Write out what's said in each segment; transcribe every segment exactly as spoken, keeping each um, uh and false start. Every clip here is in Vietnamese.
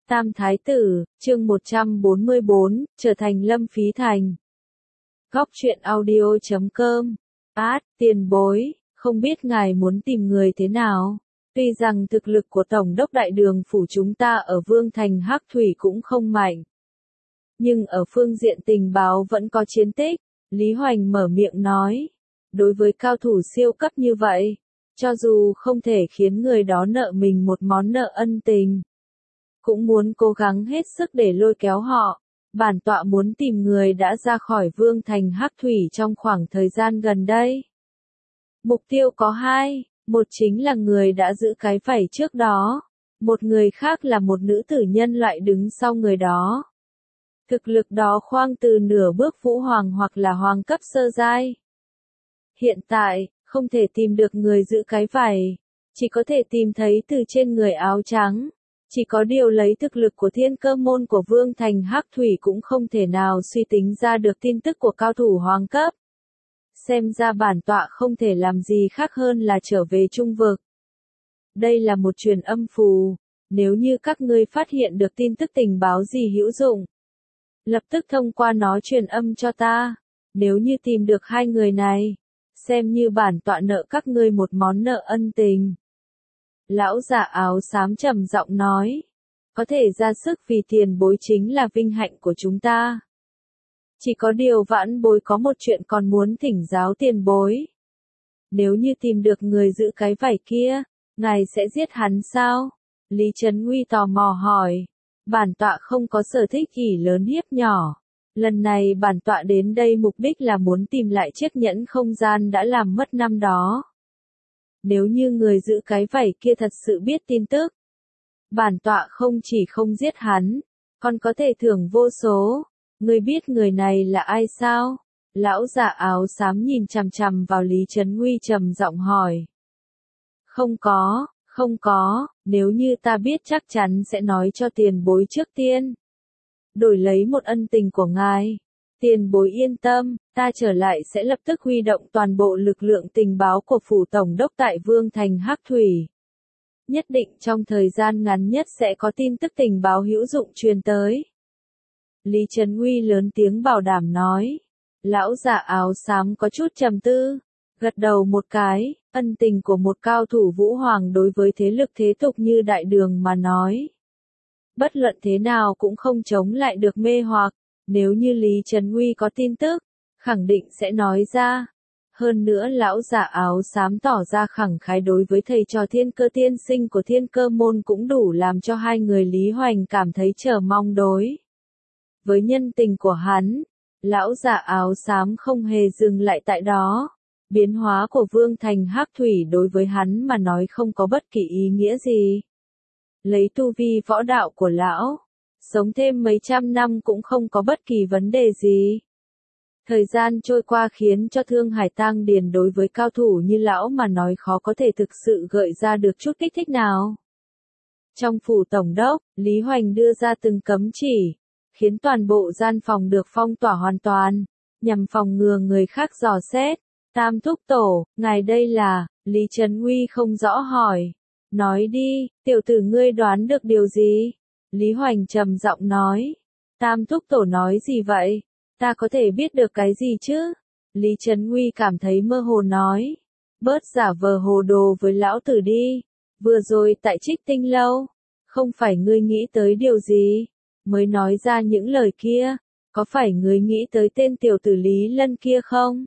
Tam Thái Tử, chương một trăm bốn mươi bốn, trở thành Lâm Phí Thành. Góc truyện audio chấm com. Át, tiền bối, không biết ngài muốn tìm người thế nào? Tuy rằng thực lực của Tổng đốc Đại Đường phủ chúng ta ở Vương Thành Hắc Thủy cũng không mạnh. Nhưng ở phương diện tình báo vẫn có chiến tích, Lý Hoành mở miệng nói. Đối với cao thủ siêu cấp như vậy, cho dù không thể khiến người đó nợ mình một món nợ ân tình, cũng muốn cố gắng hết sức để lôi kéo họ. Bản tọa muốn tìm người đã ra khỏi Vương Thành Hắc Thủy trong khoảng thời gian gần đây. Mục tiêu có hai, một chính là người đã giữ cái vảy trước đó, một người khác là một nữ tử nhân loại đứng sau người đó. Thực lực đó khoang từ nửa bước vũ hoàng hoặc là hoàng cấp sơ giai. Hiện tại, không thể tìm được người giữ cái vảy, chỉ có thể tìm thấy từ trên người áo trắng. Chỉ có điều lấy thực lực của Thiên Cơ môn của Vương Thành Hắc Thủy cũng không thể nào suy tính ra được tin tức của cao thủ hoàng cấp. Xem ra bản tọa không thể làm gì khác hơn là trở về trung vực. Đây là một truyền âm phù, nếu như các ngươi phát hiện được tin tức tình báo gì hữu dụng, lập tức thông qua nó truyền âm cho ta. Nếu như tìm được hai người này, xem như bản tọa nợ các ngươi một món nợ ân tình. Lão giả áo xám trầm giọng nói, có thể ra sức vì tiền bối chính là vinh hạnh của chúng ta. Chỉ có điều vãn bối có một chuyện còn muốn thỉnh giáo tiền bối. Nếu như tìm được người giữ cái vảy kia, ngài sẽ giết hắn sao? Lý Trấn Nguy tò mò hỏi. Bản tọa không có sở thích ỷ lớn hiếp nhỏ. Lần này bản tọa đến đây mục đích là muốn tìm lại chiếc nhẫn không gian đã làm mất năm đó. Nếu như người giữ cái vảy kia thật sự biết tin tức, bản tọa không chỉ không giết hắn, còn có thể thưởng vô số. Ngươi biết người này là ai sao? Lão giả áo xám nhìn chằm chằm vào Lý Trấn Nguy trầm giọng hỏi. Không có, không có, nếu như ta biết chắc chắn sẽ nói cho tiền bối trước tiên. Đổi lấy một ân tình của ngài. Tiền bối yên tâm, ta trở lại sẽ lập tức huy động toàn bộ lực lượng tình báo của phủ tổng đốc tại Vương Thành Hắc Thủy. Nhất định trong thời gian ngắn nhất sẽ có tin tức tình báo hữu dụng truyền tới. Lý Trấn Nguy lớn tiếng bảo đảm nói. Lão giả áo xám có chút trầm tư, gật đầu một cái. Ân tình của một cao thủ vũ hoàng đối với thế lực thế tục như Đại Đường mà nói, bất luận thế nào cũng không chống lại được mê hoặc. Nếu như Lý Trấn Nguy có tin tức, khẳng định sẽ nói ra. Hơn nữa lão giả áo xám tỏ ra khẳng khái đối với thầy trò Thiên Cơ tiên sinh của Thiên Cơ môn cũng đủ làm cho hai người Lý Hoành cảm thấy chờ mong đối. Với nhân tình của hắn, lão giả áo xám không hề dừng lại tại đó. Biến hóa của Vương Thành Hắc Thủy đối với hắn mà nói không có bất kỳ ý nghĩa gì. Lấy tu vi võ đạo của lão, sống thêm mấy trăm năm cũng không có bất kỳ vấn đề gì. Thời gian trôi qua khiến cho Thương Hải Tang Điền đối với cao thủ như lão mà nói khó có thể thực sự gợi ra được chút kích thích nào. Trong phủ tổng đốc, Lý Hoành đưa ra từng cấm chỉ, khiến toàn bộ gian phòng được phong tỏa hoàn toàn, nhằm phòng ngừa người khác dò xét. Tam thúc tổ, ngài đây là, Lý Trấn Nguy không rõ hỏi. Nói đi, tiểu tử ngươi đoán được điều gì? Lý Hoành trầm giọng nói. Tam thúc tổ nói gì vậy? Ta có thể biết được cái gì chứ? Lý Trấn Nguy cảm thấy mơ hồ nói. Bớt giả vờ hồ đồ với lão tử đi. Vừa rồi tại Trích Tinh lâu, không phải ngươi nghĩ tới điều gì, mới nói ra những lời kia. Có phải ngươi nghĩ tới tên tiểu tử Lý Lân kia không?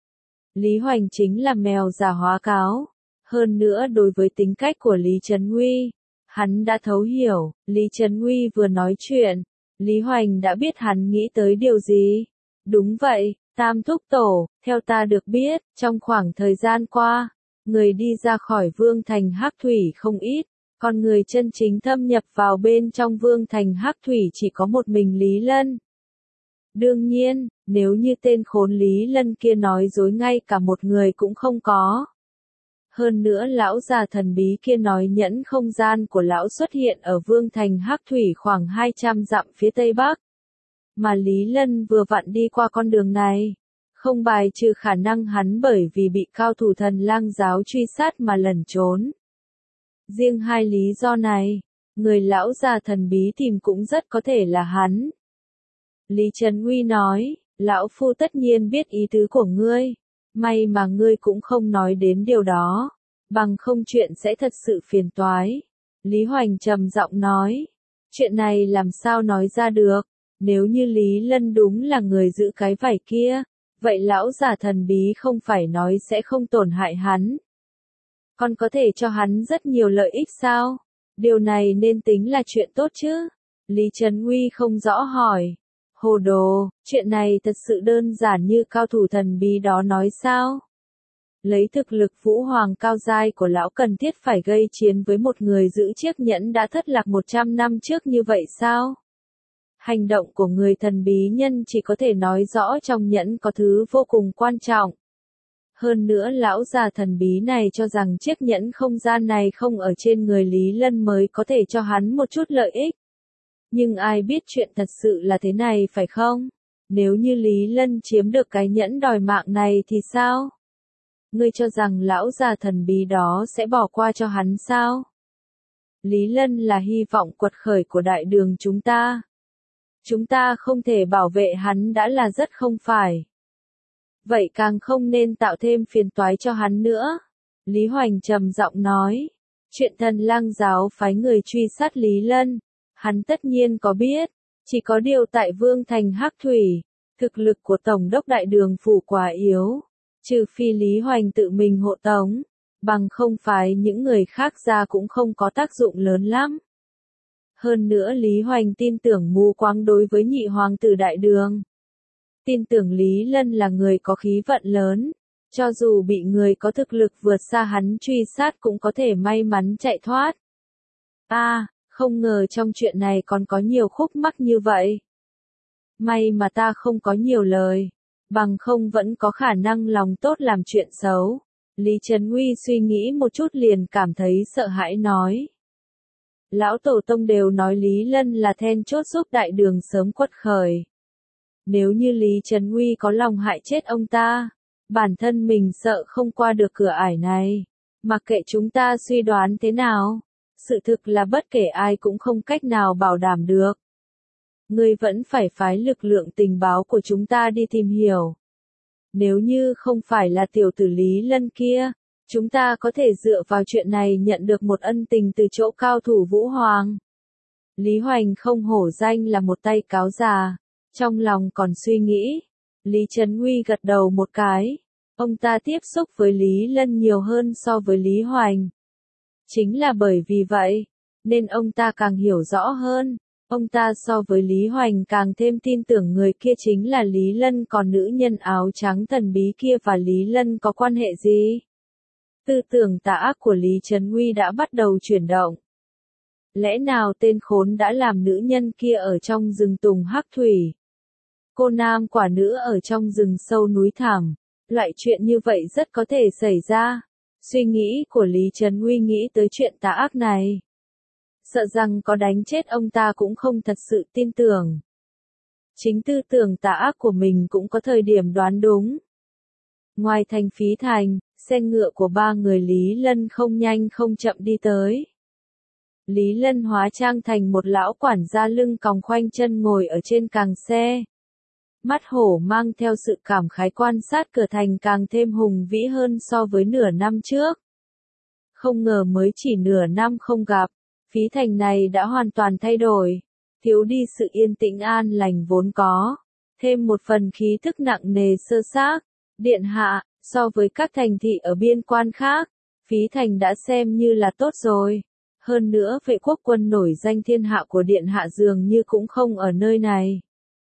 Lý Hoành chính là mèo già hóa cáo. Hơn nữa đối với tính cách của Lý Trấn Nguy, hắn đã thấu hiểu. Lý Trấn Nguy vừa nói chuyện, Lý Hoành đã biết hắn nghĩ tới điều gì. Đúng vậy, Tam thúc tổ, theo ta được biết, trong khoảng thời gian qua, người đi ra khỏi Vương Thành Hắc Thủy không ít, còn người chân chính thâm nhập vào bên trong Vương Thành Hắc Thủy chỉ có một mình Lý Lân. Đương nhiên, nếu như tên khốn Lý Lân kia nói dối ngay cả một người cũng không có. Hơn nữa lão già thần bí kia nói nhẫn không gian của lão xuất hiện ở Vương Thành Hắc Thủy khoảng hai trăm dặm phía tây bắc. Mà Lý Lân vừa vặn đi qua con đường này. Không bài trừ khả năng hắn bởi vì bị cao thủ Thần Lang giáo truy sát mà lẩn trốn. Riêng hai lý do này, Người lão già thần bí tìm cũng rất có thể là hắn. Lý Trấn Uy nói, lão phu tất nhiên biết ý tứ của ngươi, may mà ngươi cũng không nói đến điều đó, bằng không chuyện sẽ thật sự phiền toái. Lý Hoành trầm giọng nói, chuyện này làm sao nói ra được, nếu như Lý Lân đúng là người giữ cái vải kia, vậy lão già thần bí không phải nói sẽ không tổn hại hắn. Còn có thể cho hắn rất nhiều lợi ích sao? Điều này nên tính là chuyện tốt chứ? Lý Trấn Uy không rõ hỏi. Hồ đồ, chuyện này thật sự đơn giản như cao thủ thần bí đó nói sao? Lấy thực lực vũ hoàng cao giai của lão cần thiết phải gây chiến với một người giữ chiếc nhẫn đã thất lạc một trăm năm trước như vậy sao? Hành động của người thần bí nhân chỉ có thể nói rõ trong nhẫn có thứ vô cùng quan trọng. Hơn nữa lão già thần bí này cho rằng chiếc nhẫn không gian này không ở trên người Lý Lân mới có thể cho hắn một chút lợi ích. Nhưng ai biết chuyện thật sự là thế này phải không? Nếu như Lý Lân chiếm được cái nhẫn đòi mạng này thì sao? Ngươi cho rằng lão già thần bí đó sẽ bỏ qua cho hắn sao? Lý Lân là hy vọng quật khởi của đại đường chúng ta. Chúng ta không thể bảo vệ hắn đã là rất không phải. Vậy càng không nên tạo thêm phiền toái cho hắn nữa. Lý Hoành trầm giọng nói. Chuyện Thần Lang giáo phái người truy sát Lý Lân. Hắn tất nhiên có biết. Chỉ có điều tại Vương Thành Hắc Thủy. Thực lực của Tổng đốc Đại Đường Phủ quá yếu. Trừ phi Lý Hoành tự mình hộ tống. Bằng không phái những người khác ra cũng không có tác dụng lớn lắm. Hơn nữa Lý Hoành tin tưởng mù quáng đối với nhị hoàng tử Đại Đường. Tin tưởng Lý Lân là người có khí vận lớn, cho dù bị người có thực lực vượt xa hắn truy sát cũng có thể may mắn chạy thoát. A, à, không ngờ trong chuyện này còn có nhiều khúc mắc như vậy. May mà ta không có nhiều lời, bằng không vẫn có khả năng lòng tốt làm chuyện xấu. Lý Trấn Uy suy nghĩ một chút liền cảm thấy sợ hãi nói. Lão Tổ Tông đều nói Lý Lân là then chốt giúp Đại Đường sớm quật khởi. Nếu như Lý Trấn Uy có lòng hại chết ông ta, bản thân mình sợ không qua được cửa ải này. Mặc kệ chúng ta suy đoán thế nào, sự thực là bất kể ai cũng không cách nào bảo đảm được. Ngươi vẫn phải phái lực lượng tình báo của chúng ta đi tìm hiểu. Nếu như không phải là tiểu tử Lý Lân kia, chúng ta có thể dựa vào chuyện này nhận được một ân tình từ chỗ cao thủ Vũ Hoàng. Lý Hoành không hổ danh là một tay cáo già. Trong lòng còn suy nghĩ, Lý Trấn Uy gật đầu một cái, ông ta tiếp xúc với Lý Lân nhiều hơn so với Lý Hoành. Chính là bởi vì vậy, nên ông ta càng hiểu rõ hơn, ông ta so với Lý Hoành càng thêm tin tưởng người kia chính là Lý Lân, còn nữ nhân áo trắng thần bí kia và Lý Lân có quan hệ gì? Tư tưởng tà ác của Lý Trấn Uy đã bắt đầu chuyển động. Lẽ nào tên khốn đã làm nữ nhân kia ở trong rừng tùng hắc thủy? Cô nam quả nữ ở trong rừng sâu núi thẳm, loại chuyện như vậy rất có thể xảy ra. Suy nghĩ của Lý Trấn Uy nghĩ tới chuyện tà ác này. Sợ rằng có đánh chết ông ta cũng không thật sự tin tưởng. Chính tư tưởng tà ác của mình cũng có thời điểm đoán đúng. Ngoài thành Phí Thành, xe ngựa của ba người Lý Lân không nhanh không chậm đi tới. Lý Lân hóa trang thành một lão quản gia lưng còng khoanh chân ngồi ở trên càng xe. Mắt hổ mang theo sự cảm khái quan sát cửa thành càng thêm hùng vĩ hơn so với nửa năm trước. Không ngờ mới chỉ nửa năm không gặp, Phí Thành này đã hoàn toàn thay đổi, thiếu đi sự yên tĩnh an lành vốn có, thêm một phần khí thức nặng nề sơ xác. Điện hạ, so với các thành thị ở biên quan khác, Phí Thành đã xem như là tốt rồi. Hơn nữa vệ quốc quân nổi danh thiên hạ của điện hạ dường như cũng không ở nơi này.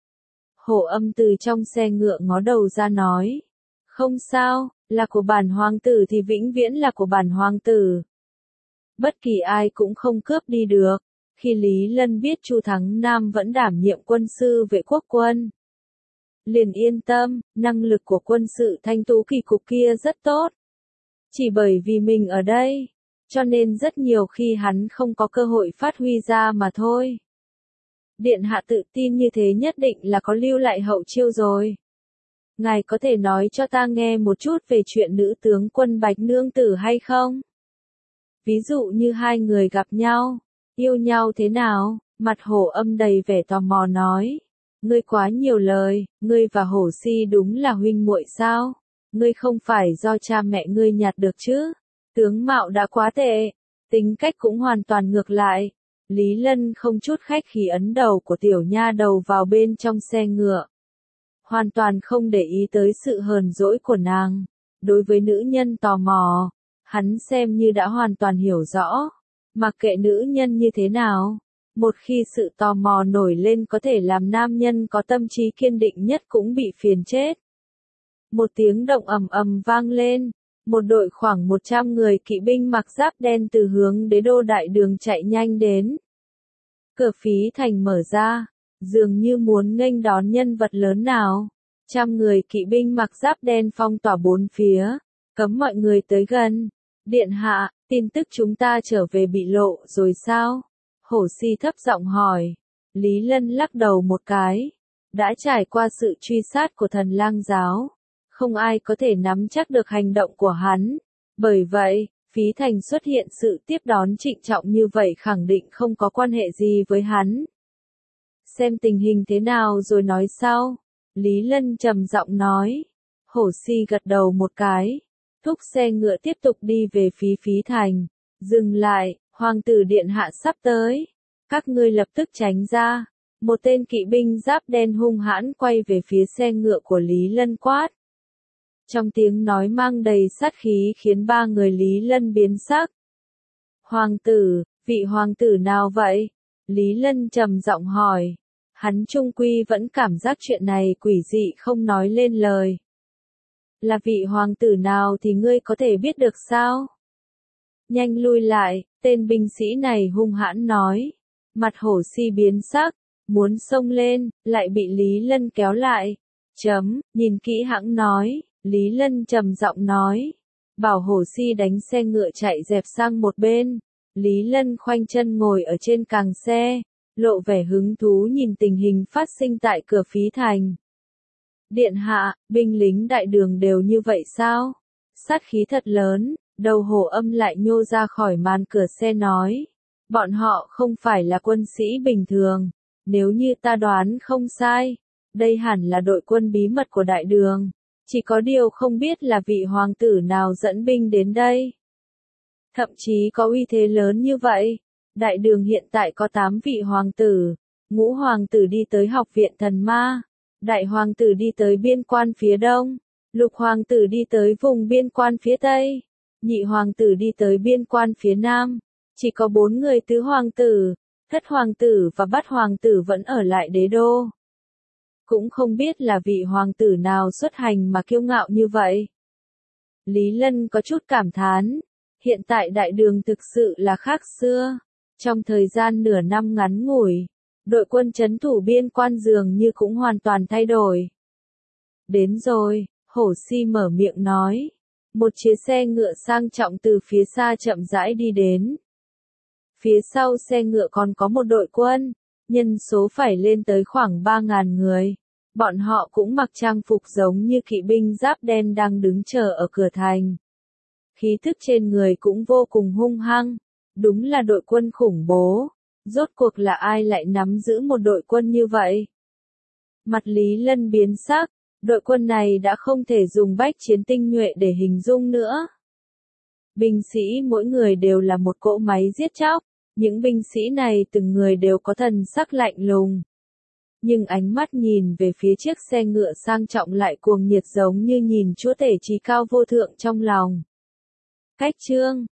Hổ Âm từ trong xe ngựa ngó đầu ra nói. Không sao, là của bản hoàng tử thì vĩnh viễn là của bản hoàng tử. Bất kỳ ai cũng không cướp đi được. Khi Lý Lân biết Chu Thắng Nam vẫn đảm nhiệm quân sư vệ quốc quân, liền yên tâm, năng lực của quân sự Thanh Tú kỳ cục kia rất tốt. Chỉ bởi vì mình ở đây, cho nên rất nhiều khi hắn không có cơ hội phát huy ra mà thôi. Điện hạ tự tin như thế nhất định là có lưu lại hậu chiêu rồi. Ngài có thể nói cho ta nghe một chút về chuyện nữ tướng quân Bạch Nương Tử hay không? Ví dụ như hai người gặp nhau, Yêu nhau thế nào? Mặt Hổ Âm đầy vẻ tò mò nói. Ngươi quá nhiều lời, ngươi và Hổ Si đúng là huynh muội sao? Ngươi không phải do cha mẹ ngươi nhặt được chứ? Tướng mạo đã quá tệ, tính cách cũng hoàn toàn ngược lại. Lý Lân không chút khách khí ấn đầu của tiểu nha đầu vào bên trong xe ngựa. Hoàn toàn không để ý tới sự hờn dỗi của nàng. Đối với nữ nhân tò mò, hắn xem như đã hoàn toàn hiểu rõ. Mặc kệ nữ nhân như thế nào, một khi sự tò mò nổi lên có thể làm nam nhân có tâm trí kiên định nhất cũng bị phiền chết. Một tiếng động ầm ầm vang lên, một đội khoảng một trăm người kỵ binh mặc giáp đen từ hướng đế đô đại đường chạy nhanh đến. Cửa phí thành mở ra, dường như muốn nghênh đón nhân vật lớn nào. Trăm người kỵ binh mặc giáp đen phong tỏa bốn phía, cấm mọi người tới gần. Điện hạ, tin tức chúng ta trở về bị lộ rồi sao? Hổ Si thấp giọng hỏi. Lý Lân lắc đầu một cái. Đã trải qua sự truy sát của thần lang giáo, không ai có thể nắm chắc được hành động của hắn. Bởi vậy, phí thành xuất hiện sự tiếp đón trịnh trọng như vậy khẳng định không có quan hệ gì với hắn. Xem tình hình thế nào rồi nói sau. Lý Lân trầm giọng nói. Hổ Si gật đầu một cái. Thúc xe ngựa tiếp tục đi về phía phí thành. Dừng lại, hoàng tử điện hạ sắp tới. Các ngươi lập tức tránh ra. Một tên kỵ binh giáp đen hung hãn quay về phía xe ngựa của Lý Lân quát. Trong tiếng nói mang đầy sát khí khiến ba người Lý Lân biến sắc. Hoàng tử, vị hoàng tử nào vậy? Lý Lân trầm giọng hỏi. Hắn trung quy vẫn cảm giác chuyện này quỷ dị không nói lên lời. Là vị hoàng tử nào thì ngươi có thể biết được sao? Nhanh lui lại, tên binh sĩ này hung hãn nói. Mặt Hổ Si biến sắc, muốn xông lên, lại bị Lý Lân kéo lại. Chấm, nhìn kỹ hãng nói, Lý Lân trầm giọng nói. Bảo Hổ Si đánh xe ngựa chạy dẹp sang một bên. Lý Lân khoanh chân ngồi ở trên càng xe, lộ vẻ hứng thú nhìn tình hình phát sinh tại cửa phí thành. Điện hạ, binh lính đại đường đều như vậy sao? Sát khí thật lớn, đầu Hổ Âm lại nhô ra khỏi màn cửa xe nói. Bọn họ không phải là quân sĩ bình thường, nếu như ta đoán không sai, đây hẳn là đội quân bí mật của đại đường, chỉ có điều không biết là vị hoàng tử nào dẫn binh đến đây. Thậm chí có uy thế lớn như vậy, đại đường hiện tại có tám vị hoàng tử, ngũ hoàng tử đi tới học viện thần ma, đại hoàng tử đi tới biên quan phía đông, lục hoàng tử đi tới vùng biên quan phía tây, nhị hoàng tử đi tới biên quan phía nam. Chỉ có bốn người tứ hoàng tử, thất hoàng tử và bát hoàng tử vẫn ở lại đế đô. Cũng không biết là vị hoàng tử nào xuất hành mà kiêu ngạo như vậy. Lý Lân có chút cảm thán, hiện tại đại đường thực sự là khác xưa. Trong thời gian nửa năm ngắn ngủi, đội quân trấn thủ biên quan dường như cũng hoàn toàn thay đổi. Đến rồi, Hổ Si mở miệng nói. Một chiếc xe ngựa sang trọng từ phía xa chậm rãi đi đến. Phía sau xe ngựa còn có một đội quân, nhân số phải lên tới khoảng ba ngàn người. Bọn họ cũng mặc trang phục giống như kỵ binh giáp đen đang đứng chờ ở cửa thành. Khí thức trên người cũng vô cùng hung hăng, đúng là đội quân khủng bố. Rốt cuộc là ai lại nắm giữ một đội quân như vậy? Mặt Lý Lân biến sắc, đội quân này đã không thể dùng bách chiến tinh nhuệ để hình dung nữa. Binh sĩ mỗi người đều là một cỗ máy giết chóc, những binh sĩ này từng người đều có thần sắc lạnh lùng. Nhưng ánh mắt nhìn về phía chiếc xe ngựa sang trọng lại cuồng nhiệt giống như nhìn chúa tể trí cao vô thượng trong lòng. Cách chương